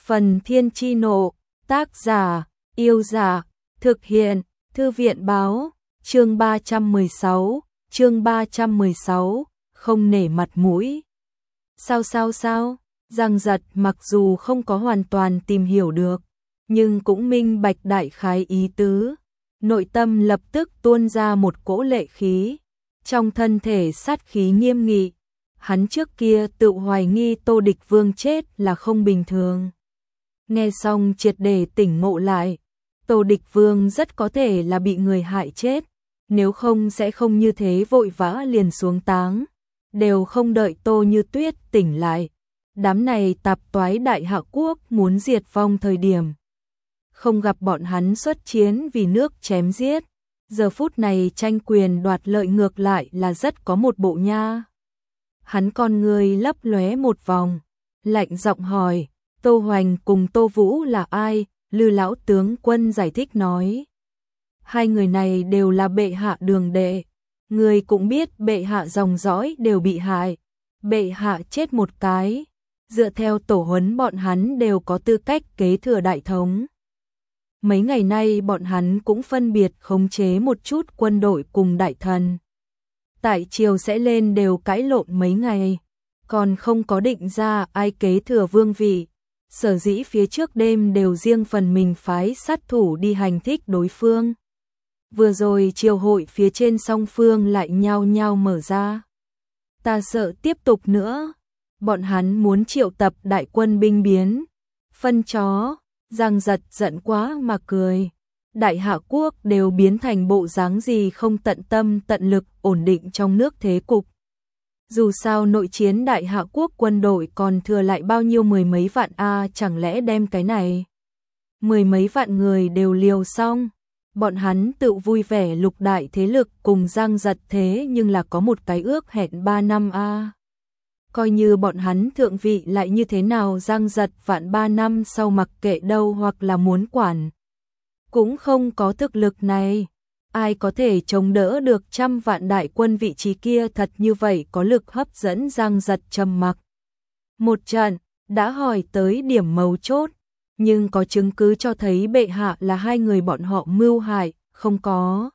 Phần Thiên Chi Nộ, tác giả, Yêu Giả, thực hiện, Thư viện báo, chương 316, không nể mặt mũi. Sao? Giang Giật mặc dù không có hoàn toàn tìm hiểu được, nhưng cũng minh bạch đại khái ý tứ. Nội tâm lập tức tuôn ra một cỗ lệ khí, trong thân thể sát khí nghiêm nghị. Hắn trước kia tự hoài nghi Tô Địch Vương chết là không bình thường. Nghe xong triệt để tỉnh ngộ lại, Tô Địch Vương rất có thể là bị người hại chết, nếu không sẽ không như thế vội vã liền xuống táng, đều không đợi Tô Như Tuyết tỉnh lại. Đám này tạp toái Đại Hạ Quốc muốn diệt vong thời điểm, không gặp bọn hắn xuất chiến vì nước chém giết, giờ phút này tranh quyền đoạt lợi ngược lại là rất có một bộ nha. Hắn con người lấp lóe một vòng, lạnh giọng hỏi, Tô Hoành cùng Tô Vũ là ai? Lư lão tướng quân giải thích nói, hai người này đều là bệ hạ đường đệ, người cũng biết bệ hạ dòng dõi đều bị hại, bệ hạ chết một cái, dựa theo tổ huấn bọn hắn đều có tư cách kế thừa đại thống. Mấy ngày nay bọn hắn cũng phân biệt khống chế một chút quân đội cùng đại thần. Tại triều sẽ lên đều cãi lộn mấy ngày, còn không có định ra ai kế thừa vương vị. Sở dĩ phía trước đêm đều riêng phần mình phái sát thủ đi hành thích đối phương. Vừa rồi triều hội phía trên song phương lại nhao nhao mở ra. Ta sợ tiếp tục nữa, bọn hắn muốn triệu tập đại quân binh biến. Phân chó, Giang Giật giận quá mà cười. Đại Hạ Quốc đều biến thành bộ dáng gì không tận tâm tận lực ổn định trong nước thế cục. Dù sao nội chiến Đại Hạ Quốc quân đội còn thừa lại bao nhiêu mười mấy vạn chẳng lẽ đem cái này mười mấy vạn người đều liều xong. Bọn hắn tự vui vẻ lục đại thế lực cùng Giang Giật thế nhưng là có một cái ước hẹn 3 năm Coi như bọn hắn thượng vị lại như thế nào, Giang Giật vạn 3 năm sau mặc kệ đâu hoặc là muốn quản, cũng không có thực lực này. Ai có thể chống đỡ được 100 vạn đại quân, vị trí kia thật như vậy có lực hấp dẫn. Giang Giật trầm mặc một trận, đã hỏi tới điểm mấu chốt, nhưng có chứng cứ cho thấy bệ hạ là hai người bọn họ mưu hại, không có.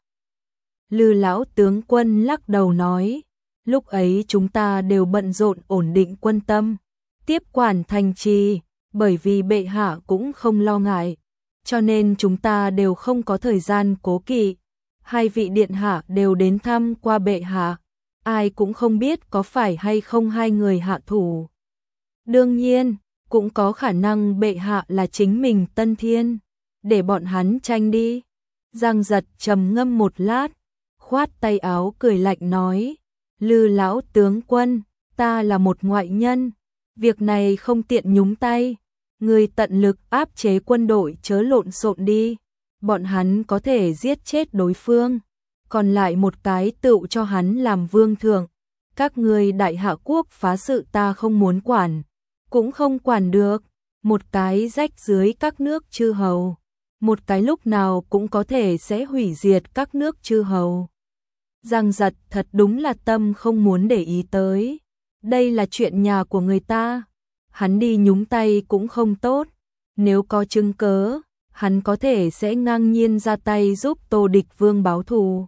Lư lão tướng quân lắc đầu nói, lúc ấy chúng ta đều bận rộn ổn định quân tâm, tiếp quản thành trì, bởi vì bệ hạ cũng không lo ngại, cho nên chúng ta đều không có thời gian cố kỵ. Hai vị điện hạ đều đến thăm qua bệ hạ, ai cũng không biết có phải hay không hai người hạ thủ. Đương nhiên, cũng có khả năng bệ hạ là chính mình Tân Thiên, để bọn hắn tranh đi. Giang Giật trầm ngâm một lát, khoát tay áo cười lạnh nói, Lư lão tướng quân, ta là một ngoại nhân, việc này không tiện nhúng tay, người tận lực áp chế quân đội chớ lộn xộn đi. Bọn hắn có thể giết chết đối phương, còn lại một cái tựu cho hắn làm vương thượng. Các ngươi Đại Hạ Quốc phá sự ta không muốn quản, cũng không quản được. Một cái rách dưới các nước chư hầu, một cái lúc nào cũng có thể sẽ hủy diệt các nước chư hầu. Giang Giật thật đúng là tâm không muốn để ý tới. Đây là chuyện nhà của người ta, hắn đi nhúng tay cũng không tốt. Nếu có chứng cớ, hắn có thể sẽ ngang nhiên ra tay giúp Tô Địch Vương báo thù.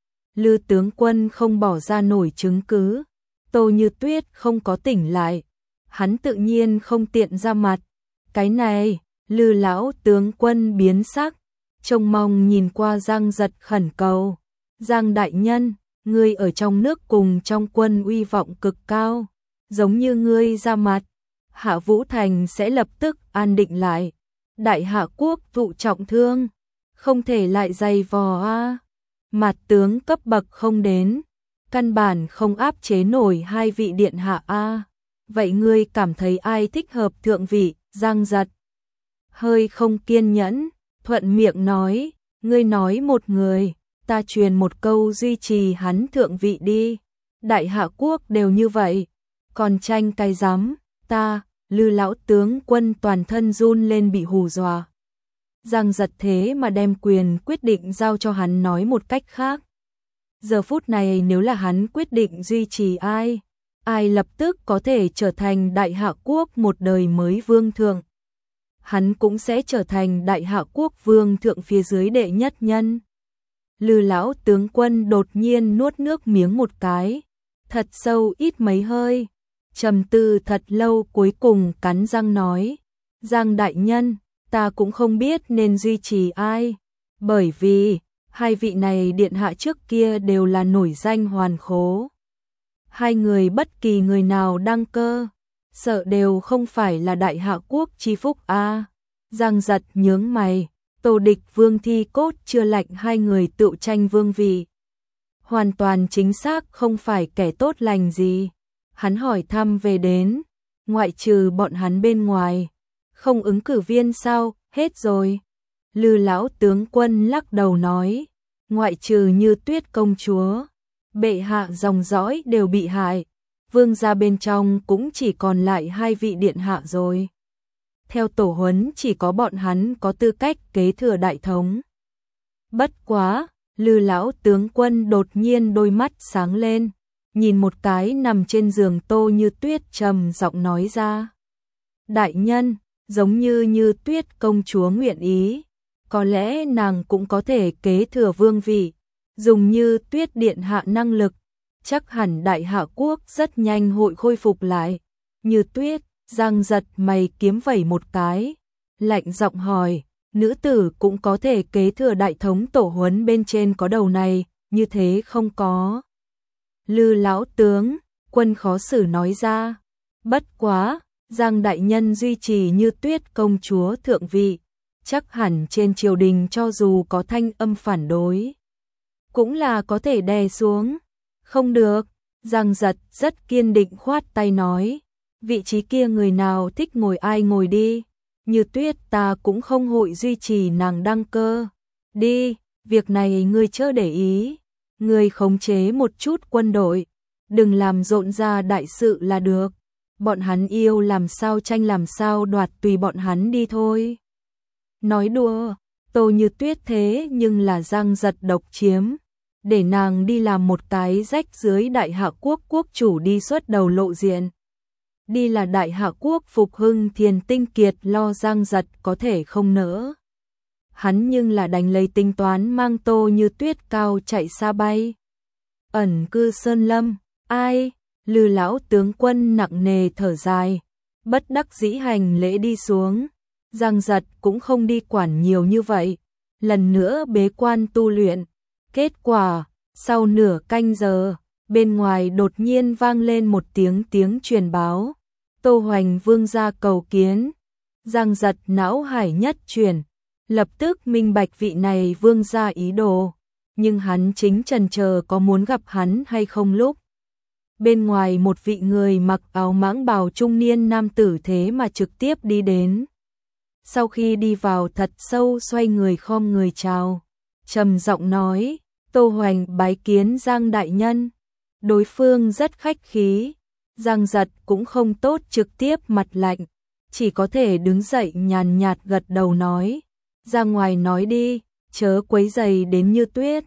Lư tướng quân không bỏ ra nổi chứng cứ, Tô Như Tuyết không có tỉnh lại, hắn tự nhiên không tiện ra mặt. Cái này, Lư lão tướng quân biến sắc, trông mong nhìn qua Giang Giật khẩn cầu, Giang đại nhân, ngươi ở trong nước cùng trong quân uy vọng cực cao, giống như ngươi ra mặt, Hạ Vũ Thành sẽ lập tức an định lại. Đại Hạ Quốc thụ trọng thương, không thể lại dày vò Mặt tướng cấp bậc không đến, căn bản không áp chế nổi hai vị điện hạ Vậy ngươi cảm thấy ai thích hợp thượng vị? Giang Giật hơi không kiên nhẫn, thuận miệng nói, ngươi nói một người, ta truyền một câu duy trì hắn thượng vị đi. Đại Hạ Quốc đều như vậy, còn tranh cái rắm, ta. Lư lão tướng quân toàn thân run lên bị hù dọa. Giang Giật thế mà đem quyền quyết định giao cho hắn, nói một cách khác. Giờ phút này nếu là hắn quyết định duy trì ai lập tức có thể trở thành Đại Hạ Quốc một đời mới vương thượng. hắn cũng sẽ trở thành Đại Hạ quốc vương thượng phía dưới đệ nhất nhân. Lư lão tướng quân đột nhiên nuốt nước miếng một cái, thật sâu ít mấy hơi, trầm tư thật lâu cuối cùng cắn răng nói, Giang đại nhân, ta cũng không biết nên duy trì ai, bởi vì hai vị này điện hạ trước kia đều là nổi danh hoàn khố. Hai người bất kỳ người nào đăng cơ, sợ đều không phải là Đại Hạ quốc chi phúc a. Giang Giật nhướng mày, Tô Địch Vương thi cốt chưa lạnh hai người tự tranh vương vị. Hoàn toàn chính xác không phải kẻ tốt lành gì. Hắn hỏi thăm về đến, ngoại trừ bọn hắn bên ngoài, không ứng cử viên sao, hết rồi. Lư lão tướng quân lắc đầu nói, ngoại trừ Như Tuyết công chúa, bệ hạ dòng dõi đều bị hại, vương gia bên trong cũng chỉ còn lại hai vị điện hạ rồi. Theo tổ huấn chỉ có bọn hắn có tư cách kế thừa đại thống. Bất quá, Lư lão tướng quân đột nhiên đôi mắt sáng lên, nhìn một cái nằm trên giường Tô Như Tuyết trầm giọng nói ra. Đại nhân, giống như Như Tuyết công chúa nguyện ý, có lẽ nàng cũng có thể kế thừa vương vị, dùng Như Tuyết điện hạ năng lực, chắc hẳn Đại Hạ quốc rất nhanh hội khôi phục lại. Như Tuyết, Giang Giật mày kiếm vẩy một cái, lạnh giọng hỏi, nữ tử cũng có thể kế thừa đại thống tổ huấn bên trên có đầu này, như thế không có. Lư lão tướng, quân khó xử nói ra, bất quá, Giang đại nhân duy trì Như Tuyết công chúa thượng vị, chắc hẳn trên triều đình cho dù có thanh âm phản đối, cũng là có thể đè xuống. Không được, Giang Giật rất kiên định khoát tay nói, vị trí kia người nào thích ngồi ai ngồi đi, Như Tuyết ta cũng không hội duy trì nàng đăng cơ. Đi, việc này ngươi chớ để ý, ngươi khống chế một chút quân đội, đừng làm rộn ra đại sự là được. Bọn hắn yêu làm sao tranh làm sao đoạt tùy bọn hắn đi thôi. Nói đùa, Tô Như Tuyết thế nhưng là Giang Giật độc chiếm, để nàng đi làm một cái rách dưới Đại Hạ quốc quốc chủ đi xuất đầu lộ diện. Đi là Đại Hạ quốc phục hưng thiền tinh kiệt lo Giang Giật có thể không nỡ. Hắn nhưng là đánh lấy tính toán mang Tô Như Tuyết cao chạy xa bay. Ẩn cư sơn lâm, ai? Lư lão tướng quân nặng nề thở dài, bất đắc dĩ hành lễ đi xuống. Giang Giật cũng không đi quản nhiều như vậy, lần nữa bế quan tu luyện. Kết quả, sau nửa canh giờ, bên ngoài đột nhiên vang lên một tiếng truyền báo. Tô Hoành vương gia cầu kiến. Giang Giật não hải nhất chuyển, lập tức minh bạch vị này vương gia ý đồ, nhưng hắn chính chần chờ có muốn gặp hắn hay không lúc. Bên ngoài một vị người mặc áo mãng bào trung niên nam tử thế mà trực tiếp đi đến. Sau khi đi vào thật sâu xoay người khom người chào, trầm giọng nói, Tô Hoành bái kiến Giang đại nhân. Đối phương rất khách khí, Giang Giật cũng không tốt trực tiếp mặt lạnh, chỉ có thể đứng dậy nhàn nhạt gật đầu nói, ra ngoài nói đi, chớ quấy rầy đến Như Tuyết.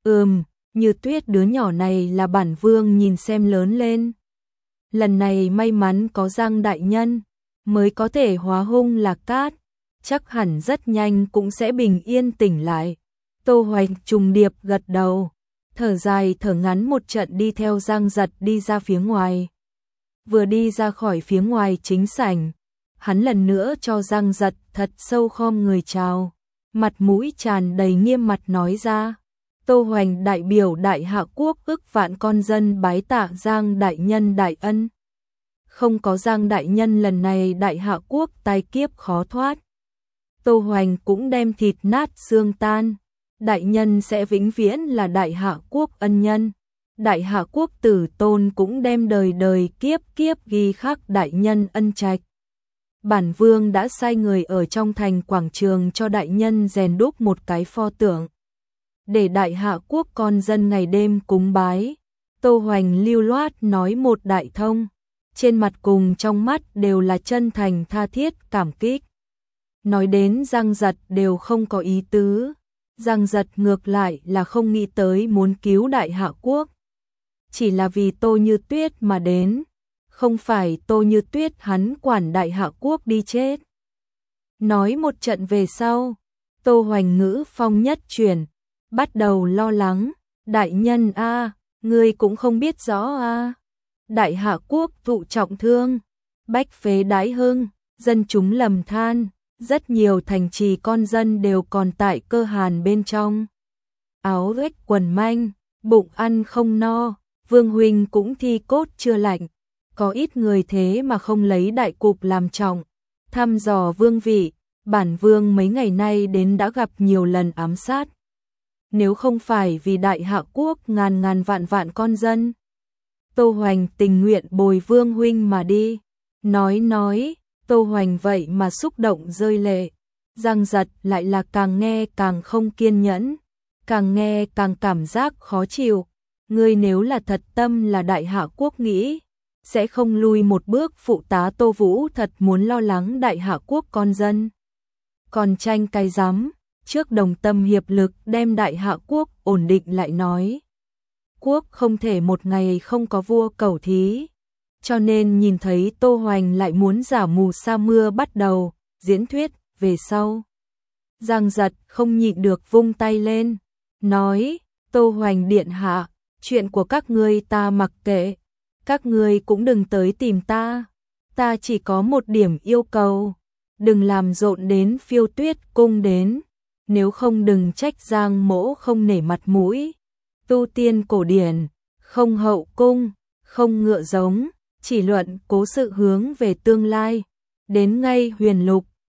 Như Tuyết đứa nhỏ này là bản vương nhìn xem lớn lên. Lần này may mắn có Giang đại nhân, mới có thể hóa hung lạc cát, chắc hẳn rất nhanh cũng sẽ bình yên tỉnh lại. Tô Hoành trùng điệp gật đầu, thở dài thở ngắn một trận đi theo Giang Giật đi ra phía ngoài. Vừa đi ra khỏi phía ngoài chính sảnh, hắn lần nữa cho Giang Giật thật sâu khom người chào, mặt mũi tràn đầy nghiêm mặt nói ra, Tô Hoành đại biểu Đại Hạ quốc ức vạn con dân bái tạ Giang đại nhân đại ân. Không có Giang đại nhân lần này Đại Hạ quốc tai kiếp khó thoát. Tô Hoành cũng đem thịt nát xương tan. Đại nhân sẽ vĩnh viễn là Đại Hạ quốc ân nhân. Đại Hạ quốc tử tôn cũng đem đời đời kiếp kiếp ghi khắc đại nhân ân trạch. Bản vương đã sai người ở trong thành quảng trường cho đại nhân rèn đúc một cái pho tượng, để Đại Hạ quốc con dân ngày đêm cúng bái. Tô Hoành lưu loát nói một đại thông, trên mặt cùng trong mắt đều là chân thành tha thiết cảm kích. Nói đến Giang Giật đều không có ý tứ, Giang Giật ngược lại là không nghĩ tới muốn cứu Đại Hạ quốc. Chỉ là vì Tô Như Tuyết mà đến, không phải Tô Như Tuyết hắn quản Đại Hạ quốc đi chết. Nói một trận về sau, Tô Hoành ngữ phong nhất chuyển, bắt đầu lo lắng, đại nhân a, ngươi cũng không biết rõ a. Đại Hạ quốc thụ trọng thương, bách phế đái hưng, dân chúng lầm than, rất nhiều thành trì con dân đều còn tại cơ hàn bên trong. Áo rách quần manh, bụng ăn không no, Vương huynh cũng thi cốt chưa lạnh, có ít người thế mà không lấy đại cục làm trọng, thăm dò vương vị, bản vương mấy ngày nay đến đã gặp nhiều lần ám sát. Nếu không phải vì Đại Hạ quốc ngàn ngàn vạn vạn con dân, Tô Hoành tình nguyện bồi Vương huynh mà đi. Nói, Tô Hoành vậy mà xúc động rơi lệ. Giang Giật lại là càng nghe càng không kiên nhẫn, càng nghe càng cảm giác khó chịu. Ngươi nếu là thật tâm là Đại Hạ quốc nghĩ, sẽ không lui một bước. Phụ tá Tô Vũ thật muốn lo lắng Đại Hạ quốc con dân. Còn tranh cái rắm, trước đồng tâm hiệp lực đem Đại Hạ quốc ổn định lại nói. Quốc không thể một ngày không có vua cẩu thí, cho nên nhìn thấy Tô Hoành lại muốn giả mù sa mưa bắt đầu diễn thuyết về sau. Giang Giật không nhịn được vung tay lên, nói, Tô Hoành điện hạ, chuyện của các ngươi ta mặc kệ, các ngươi cũng đừng tới tìm ta chỉ có một điểm yêu cầu, đừng làm rộn đến Phiêu Tuyết cung đến, nếu không đừng trách Giang mỗ không nể mặt mũi. Tu tiên cổ điển, không hậu cung, không ngựa giống, chỉ luận cố sự hướng về tương lai, đến ngay huyền lục,